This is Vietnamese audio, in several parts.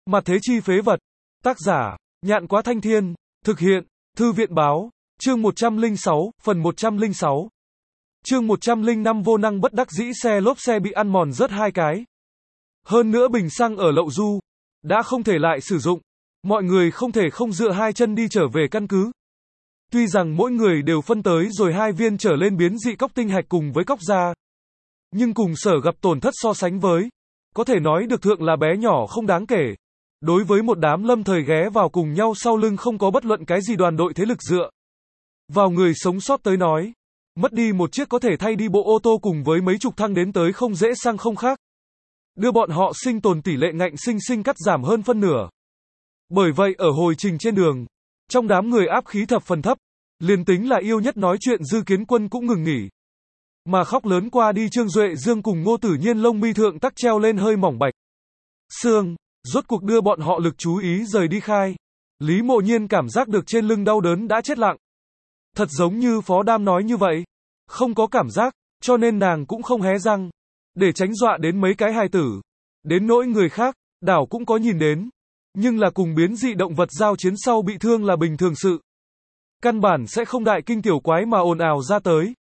Mặt thế chi phế vật. Tác giả, Nhạn Quá Thanh Thiên. Thực hiện, Thư viện Báo. Chương 106, phần 106. Chương 105 vô năng bất đắc dĩ xe lốp xe bị ăn mòn rớt 2 cái. Hơn nữa bình xăng ở Lậu Du đã không thể lại sử dụng. Mọi người không thể không dựa hai chân đi trở về căn cứ. Tuy rằng mỗi người đều phân tới rồi 2 viên trở lên biến dị cốc tinh hạch cùng với cốc da. Nhưng cùng Sở gặp tổn thất so sánh với, có thể nói được thượng là bé nhỏ không đáng kể. Đối với một đám lâm thời ghé vào cùng nhau sau lưng không có bất luận cái gì đoàn đội thế lực dựa vào người sống sót tới nói, mất đi một chiếc có thể thay đi bộ ô tô cùng với mấy chục thăng đến tới không dễ sang không khác. Đưa bọn họ sinh tồn tỷ lệ ngạnh sinh cắt giảm hơn phân nửa. Bởi vậy ở hồi trình trên đường, trong đám người áp khí thập phần thấp, liền tính là yêu nhất nói chuyện Dư Kiến Quân cũng ngừng nghỉ. Mà khóc lớn qua đi Trương Duệ Dương cùng Ngô Tử Nhiên lông mi thượng tắc treo lên hơi mỏng bạch xương, rốt cuộc đưa bọn họ lực chú ý rời đi khai. Lý Mộ Nhiên cảm giác được trên lưng đau đớn đã chết lặng. Thật giống như Phó Đam nói như vậy, không có cảm giác, cho nên nàng cũng không hé răng, để tránh dọa đến mấy cái hài tử. Đến nỗi người khác, đảo cũng có nhìn đến, nhưng là cùng biến dị động vật giao chiến sau bị thương là bình thường sự. Căn bản sẽ không đại kinh tiểu quái mà ồn ào ra tới.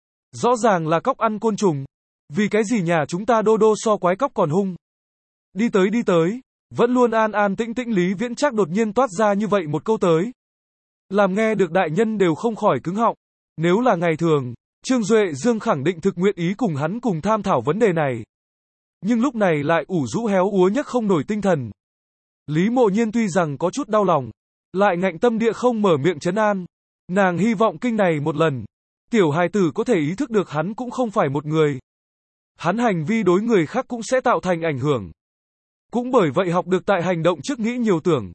Rõ ràng là cóc ăn côn trùng. Vì cái gì nhà chúng ta đô đô so quái cóc còn hung. Đi tới, vẫn luôn an an tĩnh tĩnh Lý Viễn Trác đột nhiên toát ra như vậy một câu tới. Làm nghe được đại nhân đều không khỏi cứng họng. Nếu là ngày thường, Trương Duệ Dương khẳng định thực nguyện ý cùng hắn cùng tham thảo vấn đề này. Nhưng lúc này lại ủ rũ héo úa nhấc không nổi tinh thần. Lý Mộ Nhiên tuy rằng có chút đau lòng, lại ngạnh tâm địa không mở miệng trấn an. Nàng hy vọng kinh này một lần, tiểu hài tử có thể ý thức được hắn cũng không phải một người. Hắn hành vi đối người khác cũng sẽ tạo thành ảnh hưởng. Cũng bởi vậy học được tại hành động trước nghĩ nhiều tưởng.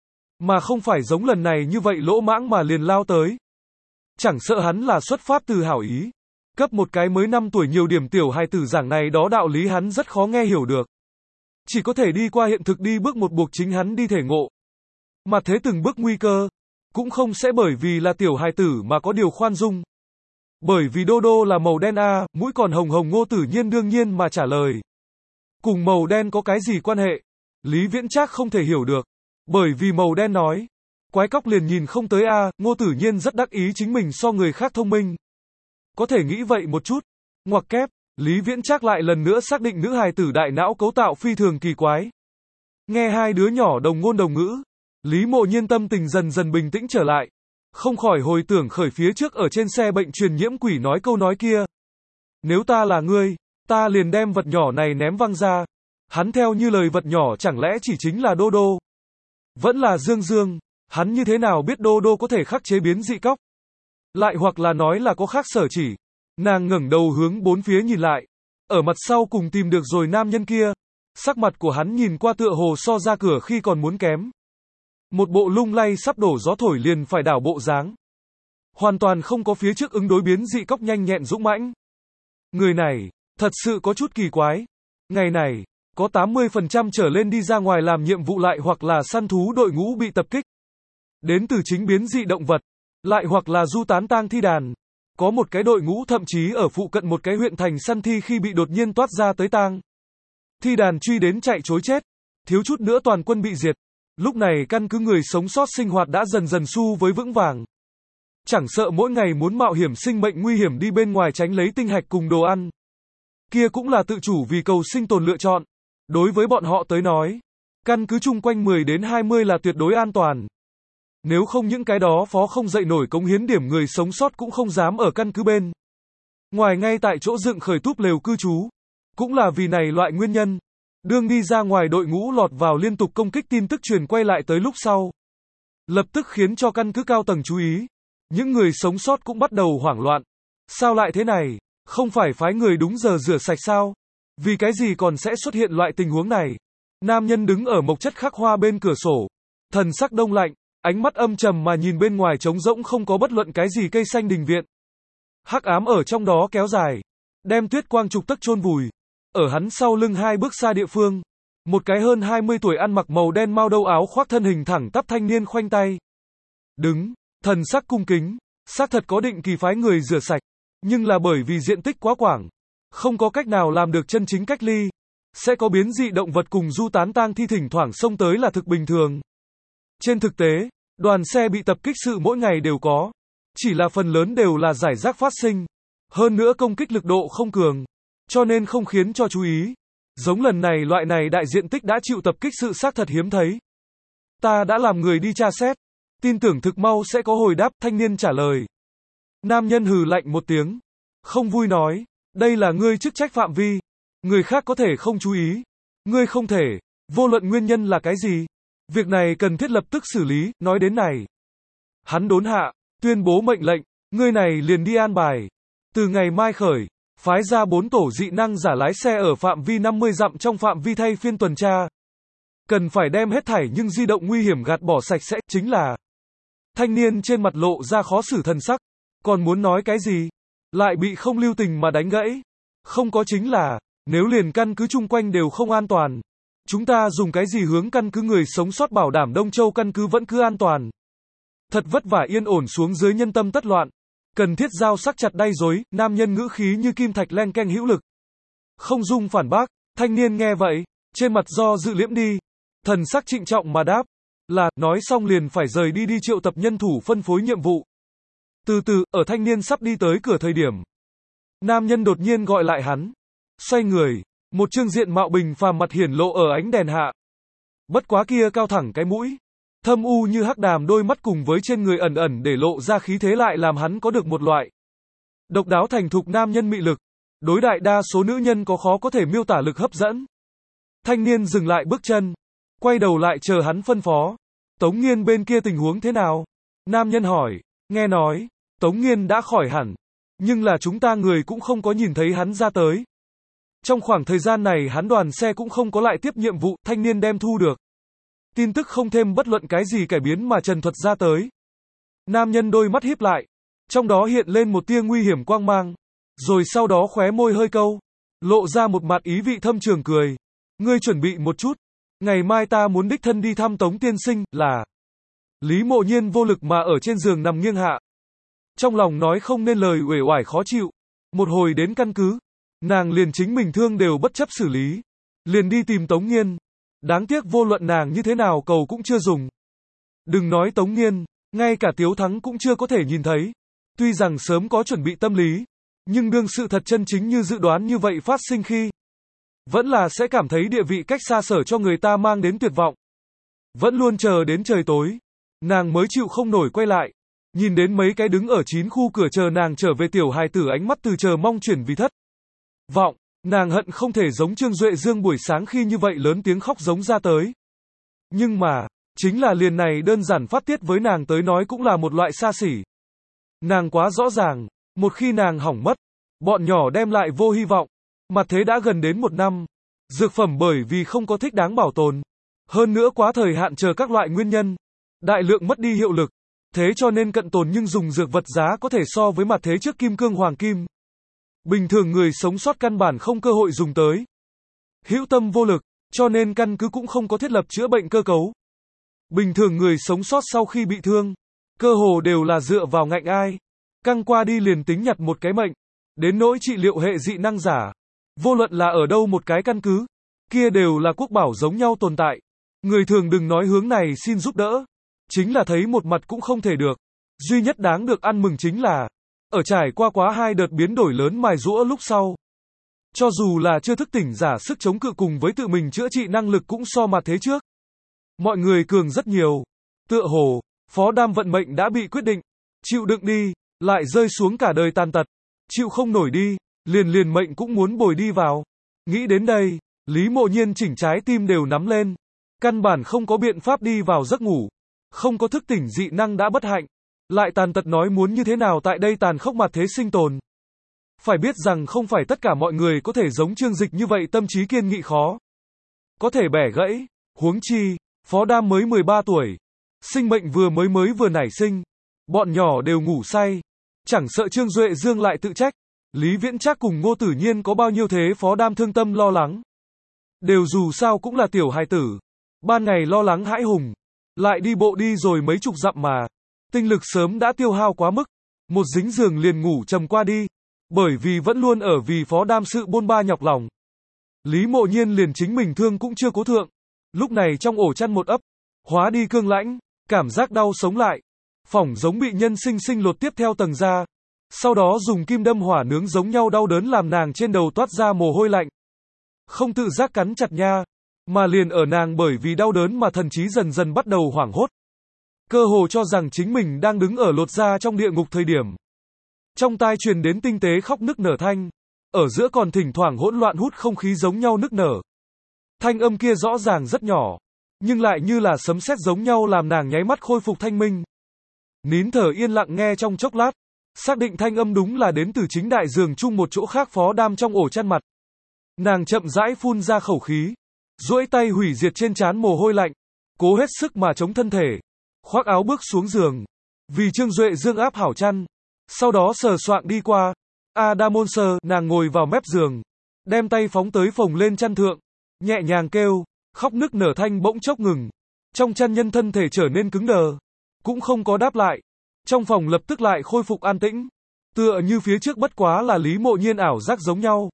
Mà không phải giống lần này như vậy lỗ mãng mà liền lao tới. Chẳng sợ hắn là xuất phát từ hảo ý. Cấp một cái mới 5 tuổi nhiều điểm tiểu hài tử giảng này đó đạo lý hắn rất khó nghe hiểu được. Chỉ có thể đi qua hiện thực đi bước một buộc chính hắn đi thể ngộ. Mà thế từng bước nguy cơ, cũng không sẽ bởi vì là tiểu hài tử mà có điều khoan dung. Bởi vì đô đô là màu đen a, mũi còn hồng hồng Ngô Tử Nhiên đương nhiên mà trả lời. Cùng màu đen có cái gì quan hệ? Lý Viễn Trác không thể hiểu được. Bởi vì màu đen nói. Quái cóc liền nhìn không tới a, Ngô Tử Nhiên rất đắc ý chính mình so người khác thông minh. Có thể nghĩ vậy một chút. Ngoặc kép, Lý Viễn Trác lại lần nữa xác định nữ hài tử đại não cấu tạo phi thường kỳ quái. Nghe hai đứa nhỏ đồng ngôn đồng ngữ, Lý Mộ Nhiên tâm tình dần dần bình tĩnh trở lại. Không khỏi hồi tưởng khởi phía trước ở trên xe bệnh truyền nhiễm quỷ nói câu nói kia. Nếu ta là ngươi, ta liền đem vật nhỏ này ném văng ra. Hắn theo như lời vật nhỏ chẳng lẽ chỉ chính là Đô Đô? Vẫn là Dương Dương, hắn như thế nào biết Đô Đô có thể khắc chế biến dị cóc? Lại hoặc là nói là có khác sở chỉ. Nàng ngẩng đầu hướng bốn phía nhìn lại. Ở mặt sau cùng tìm được rồi nam nhân kia. Sắc mặt của hắn nhìn qua tựa hồ so ra cửa khi còn muốn kém. Một bộ lung lay sắp đổ gió thổi liền phải đảo bộ dáng. Hoàn toàn không có phía trước ứng đối biến dị cóc nhanh nhẹn dũng mãnh. Người này, thật sự có chút kỳ quái. Ngày này, có 80% trở lên đi ra ngoài làm nhiệm vụ lại hoặc là săn thú đội ngũ bị tập kích. Đến từ chính biến dị động vật, lại hoặc là du tán tang thi đàn. Có một cái đội ngũ thậm chí ở phụ cận một cái huyện thành săn thi khi bị đột nhiên toát ra tới tang thi đàn truy đến chạy trối chết. Thiếu chút nữa toàn quân bị diệt. Lúc này căn cứ người sống sót sinh hoạt đã dần dần su với vững vàng. Chẳng sợ mỗi ngày muốn mạo hiểm sinh mệnh nguy hiểm đi bên ngoài tránh lấy tinh hạch cùng đồ ăn. Kia cũng là tự chủ vì cầu sinh tồn lựa chọn. Đối với bọn họ tới nói, căn cứ chung quanh 10 đến 20 là tuyệt đối an toàn. Nếu không những cái đó phó không dậy nổi cống hiến điểm người sống sót cũng không dám ở căn cứ bên. Ngoài ngay tại chỗ dựng khởi túp lều cư trú. Cũng là vì này loại nguyên nhân. Đương đi ra ngoài đội ngũ lọt vào liên tục công kích tin tức truyền quay lại tới lúc sau. Lập tức khiến cho căn cứ cao tầng chú ý. Những người sống sót cũng bắt đầu hoảng loạn. Sao lại thế này? Không phải phái người đúng giờ rửa sạch sao? Vì cái gì còn sẽ xuất hiện loại tình huống này? Nam nhân đứng ở mộc chất khắc hoa bên cửa sổ. Thần sắc đông lạnh, ánh mắt âm trầm mà nhìn bên ngoài trống rỗng không có bất luận cái gì cây xanh đình viện. Hắc ám ở trong đó kéo dài. Đem tuyết quang trục tấc chôn vùi. Ở hắn sau lưng 2 bước xa địa phương, một cái hơn 20 tuổi ăn mặc màu đen mau đâu áo khoác thân hình thẳng tắp thanh niên khoanh tay. Đứng, thần sắc cung kính, xác thật có định kỳ phái người rửa sạch, nhưng là bởi vì diện tích quá quảng, không có cách nào làm được chân chính cách ly. sẽ có biến dị động vật cùng du tán tang thi thỉnh thoảng xông tới là thực bình thường. Trên thực tế, đoàn xe bị tập kích sự mỗi ngày đều có, chỉ là phần lớn đều là rải rác phát sinh. Hơn nữa công kích lực độ không cường, cho nên không khiến cho chú ý. Giống lần này loại này đại diện tích đã chịu tập kích sự xác thật hiếm thấy. Ta đã làm người đi tra xét, tin tưởng thực mau sẽ có hồi đáp, thanh niên trả lời. Nam nhân hừ lạnh một tiếng, không vui nói, đây là ngươi chức trách phạm vi, người khác có thể không chú ý, ngươi không thể, vô luận nguyên nhân là cái gì, việc này cần thiết lập tức xử lý, nói đến này. Hắn đốn hạ, tuyên bố mệnh lệnh, ngươi này liền đi an bài. Từ ngày mai khởi, phái ra 4 tổ dị năng giả lái xe ở phạm vi 50 dặm trong phạm vi thay phiên tuần tra. Cần phải đem hết thảy nhưng di động nguy hiểm gạt bỏ sạch sẽ, chính là. Thanh niên trên mặt lộ ra khó xử thần sắc, còn muốn nói cái gì, lại bị không lưu tình mà đánh gãy. Không có chính là, nếu liền căn cứ chung quanh đều không an toàn, chúng ta dùng cái gì hướng căn cứ người sống sót bảo đảm Đông Châu căn cứ vẫn cứ an toàn. Thật vất vả yên ổn xuống dưới nhân tâm tất loạn. Cần thiết dao sắc chặt đay dối, nam nhân ngữ khí như kim thạch len keng hữu lực. Không dung phản bác, thanh niên nghe vậy, trên mặt do dự liễm đi. Thần sắc trịnh trọng mà đáp, là, nói xong liền phải rời đi triệu tập nhân thủ phân phối nhiệm vụ. Từ từ, ở thanh niên sắp đi tới cửa thời điểm. Nam nhân đột nhiên gọi lại hắn. Xoay người, một trương diện mạo bình phàm mặt hiển lộ ở ánh đèn hạ. Bất quá kia cao thẳng cái mũi. Thâm u như hắc đàm đôi mắt cùng với trên người ẩn ẩn để lộ ra khí thế lại làm hắn có được một loại độc đáo thành thục nam nhân mị lực. Đối đại đa số nữ nhân có khó có thể miêu tả lực hấp dẫn. Thanh niên dừng lại bước chân, quay đầu lại chờ hắn phân phó. Tống Nghiên bên kia tình huống thế nào? Nam nhân hỏi, nghe nói, Tống Nghiên đã khỏi hẳn, nhưng là chúng ta người cũng không có nhìn thấy hắn ra tới. Trong khoảng thời gian này hắn đoàn xe cũng không có lại tiếp nhiệm vụ, thanh niên đem thu được. Tin tức không thêm bất luận cái gì cải biến mà trần thuật ra tới. Nam nhân đôi mắt híp lại, trong đó hiện lên một tia nguy hiểm quang mang, rồi sau đó khóe môi hơi câu, lộ ra một mặt ý vị thâm trường cười. Ngươi chuẩn bị một chút, ngày mai ta muốn đích thân đi thăm Tống tiên sinh, là. Lý Mộ Nhiên vô lực mà ở trên giường nằm nghiêng hạ. Trong lòng nói không nên lời uể oải khó chịu. Một hồi đến căn cứ, nàng liền chính mình thương đều bất chấp xử lý, liền đi tìm Tống Nghiên. Đáng tiếc vô luận nàng như thế nào cầu cũng chưa dùng. Đừng nói Tống Nghiên, ngay cả Tiếu Thắng cũng chưa có thể nhìn thấy. Tuy rằng sớm có chuẩn bị tâm lý, nhưng đương sự thật chân chính như dự đoán như vậy phát sinh khi, vẫn là sẽ cảm thấy địa vị cách xa sở cho người ta mang đến tuyệt vọng. Vẫn luôn chờ đến trời tối, nàng mới chịu không nổi quay lại. Nhìn đến mấy cái đứng ở 9 khu cửa chờ nàng trở về tiểu hài tử ánh mắt từ chờ mong chuyển vì thất vọng. Nàng hận không thể giống Trương Duệ Dương buổi sáng khi như vậy lớn tiếng khóc giống ra tới. Nhưng mà, chính là liền này đơn giản phát tiết với nàng tới nói cũng là một loại xa xỉ. Nàng quá rõ ràng, một khi nàng hỏng mất, bọn nhỏ đem lại vô hy vọng. Mặt thế đã gần đến 1 năm, dược phẩm bởi vì không có thích đáng bảo tồn. Hơn nữa quá thời hạn chờ các loại nguyên nhân, đại lượng mất đi hiệu lực. Thế cho nên cận tồn nhưng dùng dược vật giá có thể so với mặt thế trước kim cương hoàng kim. Bình thường người sống sót căn bản không cơ hội dùng tới. Hữu tâm vô lực, cho nên căn cứ cũng không có thiết lập chữa bệnh cơ cấu. Bình thường người sống sót sau khi bị thương, cơ hồ đều là dựa vào ngạnh ai. Căng qua đi liền tính nhặt một cái mệnh. Đến nỗi trị liệu hệ dị năng giả. Vô luận là ở đâu một cái căn cứ, kia đều là quốc bảo giống nhau tồn tại. Người thường đừng nói hướng này xin giúp đỡ. Chính là thấy một mặt cũng không thể được. Duy nhất đáng được ăn mừng chính là, ở trải qua quá 2 đợt biến đổi lớn mài giũa lúc sau. Cho dù là chưa thức tỉnh giả sức chống cự cùng với tự mình chữa trị năng lực cũng so mặt thế trước. Mọi người cường rất nhiều. Tựa hồ, Phó Đam vận mệnh đã bị quyết định. Chịu đựng đi, lại rơi xuống cả đời tàn tật. Chịu không nổi đi, liền mệnh cũng muốn bồi đi vào. Nghĩ đến đây, Lý Mộ Nhiên chỉnh trái tim đều nắm lên. Căn bản không có biện pháp đi vào giấc ngủ. Không có thức tỉnh dị năng đã bất hạnh. Lại tàn tật nói muốn như thế nào tại đây tàn khốc mặt thế sinh tồn. Phải biết rằng không phải tất cả mọi người có thể giống Trương Dịch như vậy tâm trí kiên nghị khó. Có thể bẻ gãy, huống chi, Phó Đam mới 13 tuổi. Sinh mệnh vừa nảy sinh. Bọn nhỏ đều ngủ say. Chẳng sợ Trương Duệ Dương lại tự trách. Lý Viễn Trác cùng Ngô Tử Nhiên có bao nhiêu thế Phó Đam thương tâm lo lắng. Đều dù sao cũng là tiểu hài tử. Ban ngày lo lắng hãi hùng. Lại đi bộ đi rồi mấy chục dặm mà. Tinh lực sớm đã tiêu hao quá mức. Một dính giường liền ngủ trầm qua đi. Bởi vì vẫn luôn ở vì Phó Đam sự bôn ba nhọc lòng. Lý Mộ Nhiên liền chính mình thương cũng chưa cố thượng. Lúc này trong ổ chăn một ấp, hóa đi cương lãnh, cảm giác đau sống lại. Phỏng giống bị nhân sinh sinh lột tiếp theo tầng da. Sau đó dùng kim đâm hỏa nướng giống nhau đau đớn làm nàng trên đầu toát ra mồ hôi lạnh. Không tự giác cắn chặt nha, mà liền ở nàng bởi vì đau đớn mà thần trí dần dần bắt đầu hoảng hốt. Cơ hồ cho rằng chính mình đang đứng ở lột da trong địa ngục thời điểm. Trong tai truyền đến tinh tế khóc nức nở thanh, ở giữa còn thỉnh thoảng hỗn loạn hút không khí giống nhau nức nở. Thanh âm kia rõ ràng rất nhỏ, nhưng lại như là sấm sét giống nhau làm nàng nháy mắt khôi phục thanh minh. Nín thở yên lặng nghe trong chốc lát, xác định thanh âm đúng là đến từ chính đại giường chung một chỗ khác phó đam trong ổ chăn mặt. Nàng chậm rãi phun ra khẩu khí, duỗi tay hủy diệt trên trán mồ hôi lạnh, cố hết sức mà chống thân thể, khoác áo bước xuống giường, vì Trương Duệ Dương áp hảo chăn, sau đó sờ soạng đi qua. Adamonser, nàng ngồi vào mép giường, đem tay phóng tới phồng lên chăn thượng, nhẹ nhàng kêu, khóc nức nở thanh bỗng chốc ngừng. Trong chăn nhân thân thể trở nên cứng đờ, cũng không có đáp lại. Trong phòng lập tức lại khôi phục an tĩnh, tựa như phía trước bất quá là Lý Mộ Nhiên ảo giác giống nhau.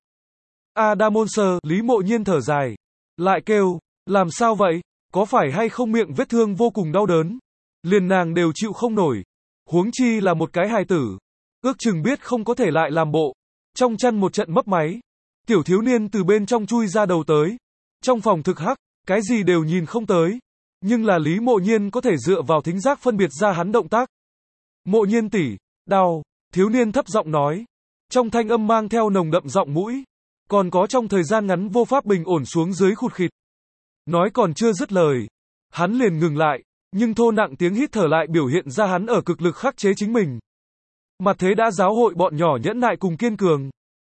Adamonser, Lý Mộ Nhiên thở dài, lại kêu, làm sao vậy, có phải hay không miệng vết thương vô cùng đau đớn, liền nàng đều chịu không nổi, huống chi là một cái hài tử, ước chừng biết không có thể lại làm bộ. Trong chăn một trận mấp máy, tiểu thiếu niên từ bên trong chui ra đầu tới, trong phòng thực hắc, cái gì đều nhìn không tới, nhưng là Lý Mộ Nhiên có thể dựa vào thính giác phân biệt ra hắn động tác. Mộ Nhiên tỷ, đau, thiếu niên thấp giọng nói, trong thanh âm mang theo nồng đậm giọng mũi, còn có trong thời gian ngắn vô pháp bình ổn xuống dưới khụt khịt. Nói còn chưa dứt lời, hắn liền ngừng lại, nhưng thô nặng tiếng hít thở lại biểu hiện ra hắn ở cực lực khắc chế chính mình. Mặt thế đã giáo hội bọn nhỏ nhẫn nại cùng kiên cường.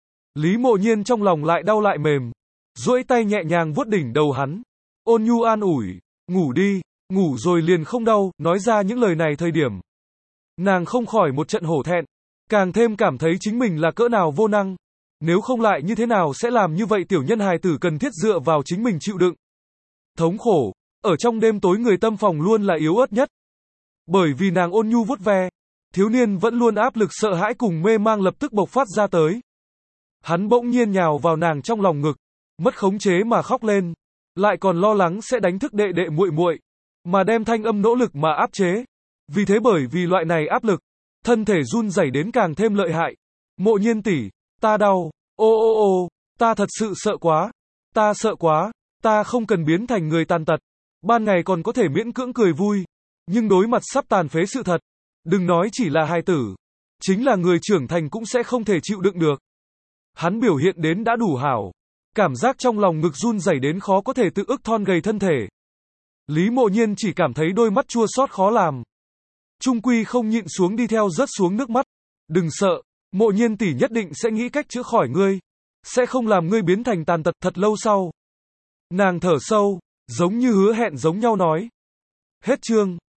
Lý Mộ Nhiên trong lòng lại đau lại mềm, duỗi tay nhẹ nhàng vuốt đỉnh đầu hắn, ôn nhu an ủi, ngủ đi, ngủ rồi liền không đau. Nói ra những lời này thời điểm, nàng không khỏi một trận hổ thẹn, càng thêm cảm thấy chính mình là cỡ nào vô năng. Nếu không lại như thế nào sẽ làm như vậy, tiểu nhân hài tử cần thiết dựa vào chính mình chịu đựng. Thống khổ, ở trong đêm tối người tâm phòng luôn là yếu ớt nhất. Bởi vì nàng ôn nhu vuốt ve, thiếu niên vẫn luôn áp lực sợ hãi cùng mê mang lập tức bộc phát ra tới. Hắn bỗng nhiên nhào vào nàng trong lòng ngực, mất khống chế mà khóc lên, lại còn lo lắng sẽ đánh thức đệ đệ muội muội, mà đem thanh âm nỗ lực mà áp chế. Vì thế bởi vì loại này áp lực, thân thể run rẩy đến càng thêm lợi hại. Mộ Nhiên tỷ, ta đau, ô, ta thật sự sợ quá, ta sợ quá, ta không cần biến thành người tàn tật, ban ngày còn có thể miễn cưỡng cười vui, nhưng đối mặt sắp tàn phế sự thật, đừng nói chỉ là hài tử, chính là người trưởng thành cũng sẽ không thể chịu đựng được. Hắn biểu hiện đến đã đủ hảo, cảm giác trong lòng ngực run rẩy đến khó có thể tự ức thon gầy thân thể. Lý Mộ Nhiên chỉ cảm thấy đôi mắt chua xót khó làm, trung quy không nhịn xuống đi theo rớt xuống nước mắt. Đừng sợ, Mộ Nhiên tỷ nhất định sẽ nghĩ cách chữa khỏi ngươi, sẽ không làm ngươi biến thành tàn tật. Thật lâu sau, nàng thở sâu, giống như hứa hẹn giống nhau nói. Hết chương.